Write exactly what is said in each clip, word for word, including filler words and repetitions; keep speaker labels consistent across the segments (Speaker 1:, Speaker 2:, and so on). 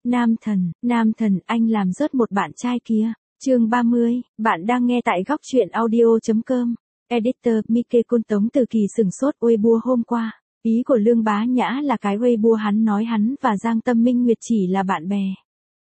Speaker 1: Nam thần, nam thần, anh làm rớt một bạn trai kia. Chương ba mươi, bạn đang nghe tại góc truyện audio chấm com. Editor, Mike Côn. Tống Từ Kỳ sừng sốt Weibo hôm qua. Ý của Lương Bá Nhã là cái Weibo hắn nói hắn và Giang Tâm Minh Nguyệt chỉ là bạn bè.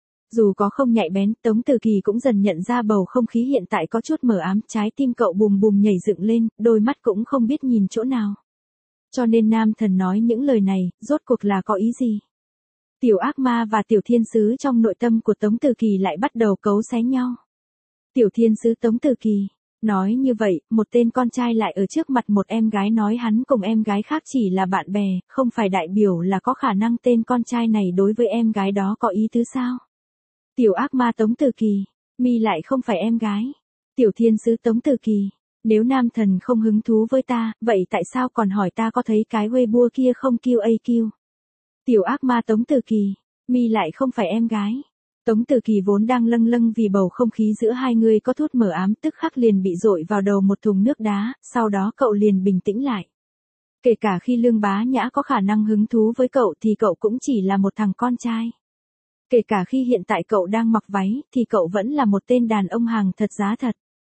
Speaker 1: Dù có không nhạy bén, Tống Từ Kỳ cũng dần nhận ra bầu không khí hiện tại có chút mờ ám, trái tim cậu bùm bùm nhảy dựng lên, đôi mắt cũng không biết nhìn chỗ nào. Cho nên nam thần nói những lời này, rốt cuộc là có ý gì? Tiểu ác ma và tiểu thiên sứ trong nội tâm của Tống Từ Kỳ lại bắt đầu cấu xé nhau. Tiểu thiên sứ Tống Từ Kỳ. Nói như vậy, một tên con trai lại ở trước mặt một em gái nói hắn cùng em gái khác chỉ là bạn bè, không phải đại biểu là có khả năng tên con trai này đối với em gái đó có ý tứ sao? Tiểu ác ma Tống Từ Kỳ. Mi lại không phải em gái. Tiểu thiên sứ Tống Từ Kỳ. Nếu nam thần không hứng thú với ta, vậy tại sao còn hỏi ta có thấy cái Weibo kia không Q A Q? Tiểu ác ma Tống Từ Kỳ. Mi lại không phải em gái. Tống Từ Kỳ vốn đang lâng lâng vì bầu không khí giữa hai người có chút mờ ám, tức khắc liền bị dội vào đầu một thùng nước đá, sau đó cậu liền bình tĩnh lại. Kể cả khi Lương Bá Nhã có khả năng hứng thú với cậu thì cậu cũng chỉ là một thằng con trai. Kể cả khi hiện tại cậu đang mặc váy thì cậu vẫn là một tên đàn ông hàng thật giá thật.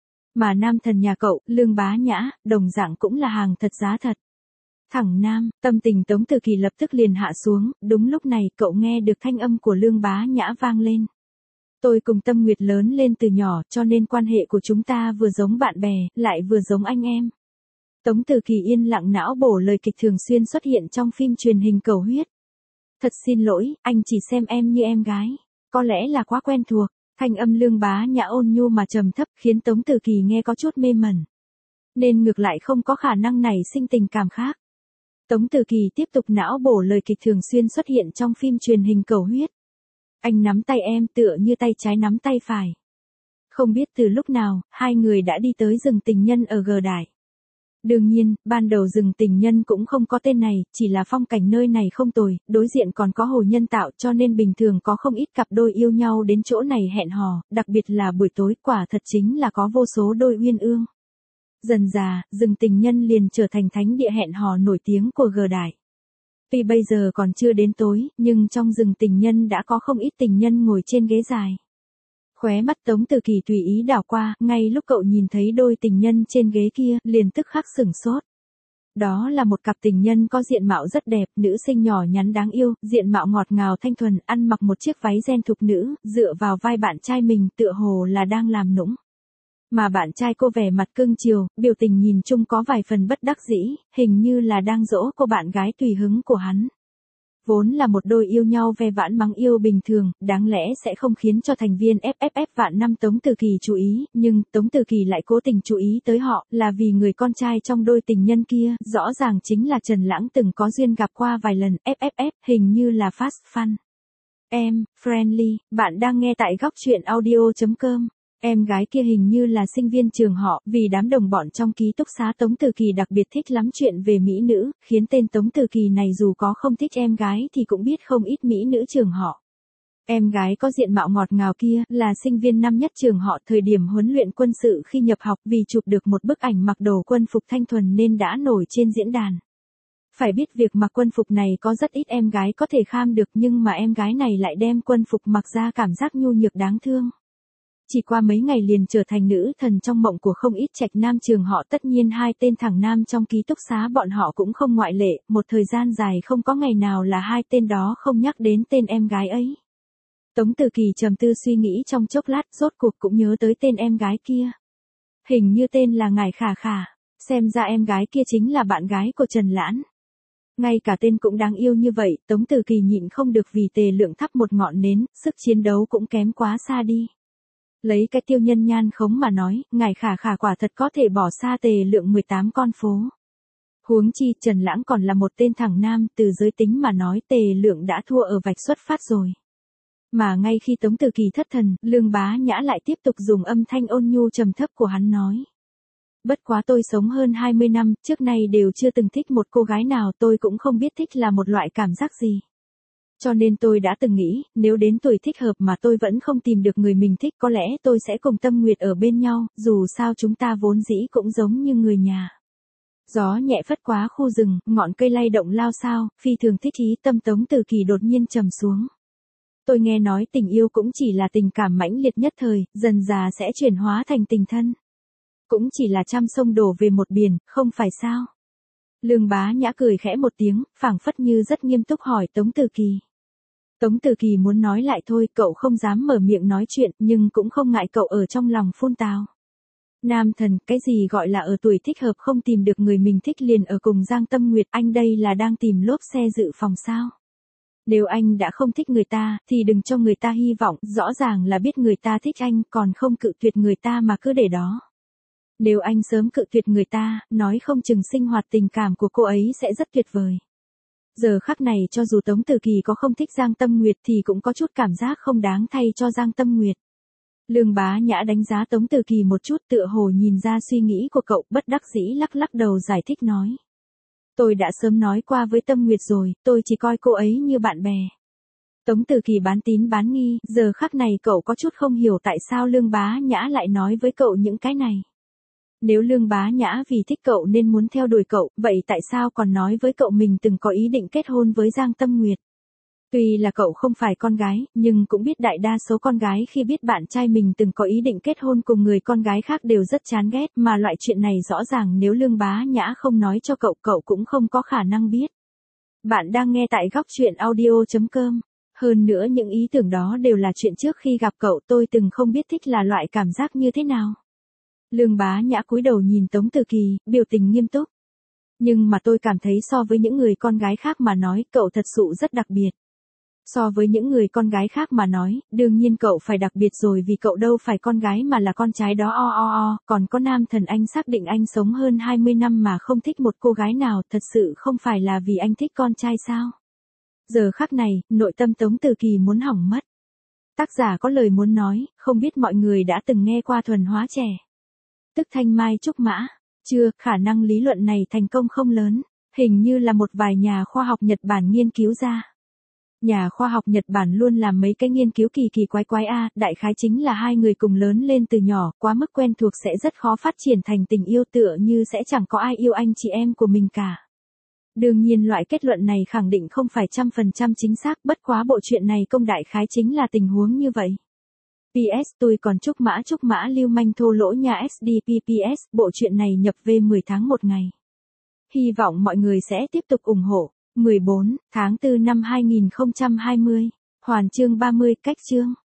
Speaker 1: Mà nam thần nhà cậu, Lương Bá Nhã, đồng dạng cũng là hàng thật giá thật. Thẳng nam, tâm tình Tống Từ Kỳ lập tức liền hạ xuống, đúng lúc này cậu nghe được thanh âm của Lương Bá Nhã vang lên. Tôi cùng Tâm Nguyệt lớn lên từ nhỏ cho nên quan hệ của chúng ta vừa giống bạn bè, lại vừa giống anh em. Tống Từ Kỳ yên lặng não bổ lời kịch thường xuyên xuất hiện trong phim truyền hình Cầu Huyết. Thật xin lỗi, anh chỉ xem em như em gái. Có lẽ là quá quen thuộc. Thanh âm Lương Bá Nhã ôn nhu mà trầm thấp khiến Tống Từ Kỳ nghe có chút mê mẩn. Nên ngược lại không có khả năng nảy sinh tình cảm khác. Tống Từ Kỳ tiếp tục não bổ lời kịch thường xuyên xuất hiện trong phim truyền hình Cầu Huyết. Anh nắm tay em tựa như tay trái nắm tay phải. Không biết từ lúc nào, hai người đã đi tới rừng tình nhân ở Gờ Đại. Đương nhiên, ban đầu rừng tình nhân cũng không có tên này, chỉ là phong cảnh nơi này không tồi, đối diện còn có hồ nhân tạo cho nên bình thường có không ít cặp đôi yêu nhau đến chỗ này hẹn hò, đặc biệt là buổi tối quả thật chính là có vô số đôi uyên ương. Dần dà, rừng tình nhân liền trở thành thánh địa hẹn hò nổi tiếng của Gờ Đại. Tuy bây giờ còn chưa đến tối, nhưng trong rừng tình nhân đã có không ít tình nhân ngồi trên ghế dài. Khóe mắt Tống Từ Kỳ tùy ý đảo qua, ngay lúc cậu nhìn thấy đôi tình nhân trên ghế kia, liền tức khắc sửng sốt. Đó là một cặp tình nhân có diện mạo rất đẹp, nữ sinh nhỏ nhắn đáng yêu, diện mạo ngọt ngào thanh thuần, ăn mặc một chiếc váy ren thục nữ, dựa vào vai bạn trai mình tựa hồ là đang làm nũng. Mà bạn trai cô vẻ mặt cưng chiều, biểu tình nhìn chung có vài phần bất đắc dĩ, hình như là đang dỗ cô bạn gái tùy hứng của hắn. Vốn là một đôi yêu nhau ve vãn mắng yêu bình thường, đáng lẽ sẽ không khiến cho thành viên ép ép ép vạn năm Tống Từ Kỳ chú ý, nhưng Tống Từ Kỳ lại cố tình chú ý tới họ, là vì người con trai trong đôi tình nhân kia, rõ ràng chính là Trần Lãng từng có duyên gặp qua vài lần, ép ép ép, hình như là fast fun. Em, friendly, bạn đang nghe tại góc truyện audio chấm com. Em gái kia hình như là sinh viên trường họ, vì đám đồng bọn trong ký túc xá Tống Từ Kỳ đặc biệt thích lắm chuyện về mỹ nữ, khiến tên Tống Từ Kỳ này dù có không thích em gái thì cũng biết không ít mỹ nữ trường họ. Em gái có diện mạo ngọt ngào kia, là sinh viên năm nhất trường họ thời điểm huấn luyện quân sự khi nhập học vì chụp được một bức ảnh mặc đồ quân phục thanh thuần nên đã nổi trên diễn đàn. Phải biết việc mặc quân phục này có rất ít em gái có thể kham được nhưng mà em gái này lại đem quân phục mặc ra cảm giác nhu nhược đáng thương. Chỉ qua mấy ngày liền trở thành nữ thần trong mộng của không ít trạch nam trường họ, tất nhiên hai tên thằng nam trong ký túc xá bọn họ cũng không ngoại lệ, một thời gian dài không có ngày nào là hai tên đó không nhắc đến tên em gái ấy. Tống Từ Kỳ trầm tư suy nghĩ trong chốc lát, rốt cuộc cũng nhớ tới tên em gái kia. Hình như tên là Ngải Khả Khả, xem ra em gái kia chính là bạn gái của Trần Lãng. Ngay cả tên cũng đáng yêu như vậy, Tống Từ Kỳ nhịn không được vì Tề Lượng thắp một ngọn nến, sức chiến đấu cũng kém quá xa đi. Lấy cái tiêu nhân nhan khống mà nói, Ngải Khả Khả quả thật có thể bỏ xa Tề Lượng mười tám con phố. Huống chi Trần Lãng còn là một tên thằng nam, từ giới tính mà nói Tề Lượng đã thua ở vạch xuất phát rồi. Mà ngay khi Tống Từ Kỳ thất thần, Lương Bá Nhã lại tiếp tục dùng âm thanh ôn nhu trầm thấp của hắn nói. Bất quá tôi sống hơn hai mươi năm, trước nay đều chưa từng thích một cô gái nào, tôi cũng không biết thích là một loại cảm giác gì. Cho nên tôi đã từng nghĩ, nếu đến tuổi thích hợp mà tôi vẫn không tìm được người mình thích có lẽ tôi sẽ cùng Tâm Nguyệt ở bên nhau, dù sao chúng ta vốn dĩ cũng giống như người nhà. Gió nhẹ phất quá khu rừng, ngọn cây lay động lao sao, phi thường thích ý tâm Tống Từ Kỳ đột nhiên trầm xuống. Tôi nghe nói tình yêu cũng chỉ là tình cảm mãnh liệt nhất thời, dần dà sẽ chuyển hóa thành tình thân. Cũng chỉ là trăm sông đổ về một biển, không phải sao? Lương Bá Nhã cười khẽ một tiếng, phảng phất như rất nghiêm túc hỏi Tống Từ Kỳ. Tống Từ Kỳ muốn nói lại thôi, cậu không dám mở miệng nói chuyện, nhưng cũng không ngại cậu ở trong lòng phun tào. Nam thần, cái gì gọi là ở tuổi thích hợp không tìm được người mình thích liền ở cùng Giang Tâm Nguyệt, anh đây là đang tìm lốp xe dự phòng sao? Nếu anh đã không thích người ta, thì đừng cho người ta hy vọng, rõ ràng là biết người ta thích anh, còn không cự tuyệt người ta mà cứ để đó. Nếu anh sớm cự tuyệt người ta, nói không chừng sinh hoạt tình cảm của cô ấy sẽ rất tuyệt vời. Giờ khắc này cho dù Tống Từ Kỳ có không thích Giang Tâm Nguyệt thì cũng có chút cảm giác không đáng thay cho Giang Tâm Nguyệt. Lương Bá Nhã đánh giá Tống Từ Kỳ một chút, tựa hồ nhìn ra suy nghĩ của cậu, bất đắc dĩ lắc lắc đầu giải thích nói. Tôi đã sớm nói qua với Tâm Nguyệt rồi, tôi chỉ coi cô ấy như bạn bè. Tống Từ Kỳ bán tín bán nghi, giờ khắc này cậu có chút không hiểu tại sao Lương Bá Nhã lại nói với cậu những cái này. Nếu Lương Bá Nhã vì thích cậu nên muốn theo đuổi cậu, vậy tại sao còn nói với cậu mình từng có ý định kết hôn với Giang Tâm Nguyệt? Tuy là cậu không phải con gái, nhưng cũng biết đại đa số con gái khi biết bạn trai mình từng có ý định kết hôn cùng người con gái khác đều rất chán ghét, mà loại chuyện này rõ ràng nếu Lương Bá Nhã không nói cho cậu, cậu cũng không có khả năng biết. Bạn đang nghe tại góc truyện audio chấm com. Hơn nữa những ý tưởng đó đều là chuyện trước khi gặp cậu, tôi từng không biết thích là loại cảm giác như thế nào. Lương Bá Nhã cúi đầu nhìn Tống Từ Kỳ, biểu tình nghiêm túc. Nhưng mà tôi cảm thấy so với những người con gái khác mà nói, cậu thật sự rất đặc biệt. So với những người con gái khác mà nói, đương nhiên cậu phải đặc biệt rồi vì cậu đâu phải con gái mà là con trai đó o o o, còn có nam thần anh xác định anh sống hơn hai mươi năm mà không thích một cô gái nào, thật sự không phải là vì anh thích con trai sao? Giờ khắc này, nội tâm Tống Từ Kỳ muốn hỏng mất. Tác giả có lời muốn nói, không biết mọi người đã từng nghe qua thuần hóa trẻ. Tức thanh mai trúc mã. Chưa, khả năng lý luận này thành công không lớn, hình như là một vài nhà khoa học Nhật Bản nghiên cứu ra. Nhà khoa học Nhật Bản luôn làm mấy cái nghiên cứu kỳ kỳ quái quái a, đại khái chính là hai người cùng lớn lên từ nhỏ, quá mức quen thuộc sẽ rất khó phát triển thành tình yêu, tựa như sẽ chẳng có ai yêu anh chị em của mình cả. Đương nhiên loại kết luận này khẳng định không phải trăm phần trăm chính xác, bất quá bộ truyện này công đại khái chính là tình huống như vậy. pê ét tôi còn chúc mã chúc mã lưu manh thô lỗ nhà ét đê pê pê ét, bộ truyện này nhập về mười tháng một ngày. Hy vọng mọi người sẽ tiếp tục ủng hộ. mười bốn tháng tư năm hai nghìn không trăm hai mươi. Hoàn chương ba mươi, cách chương.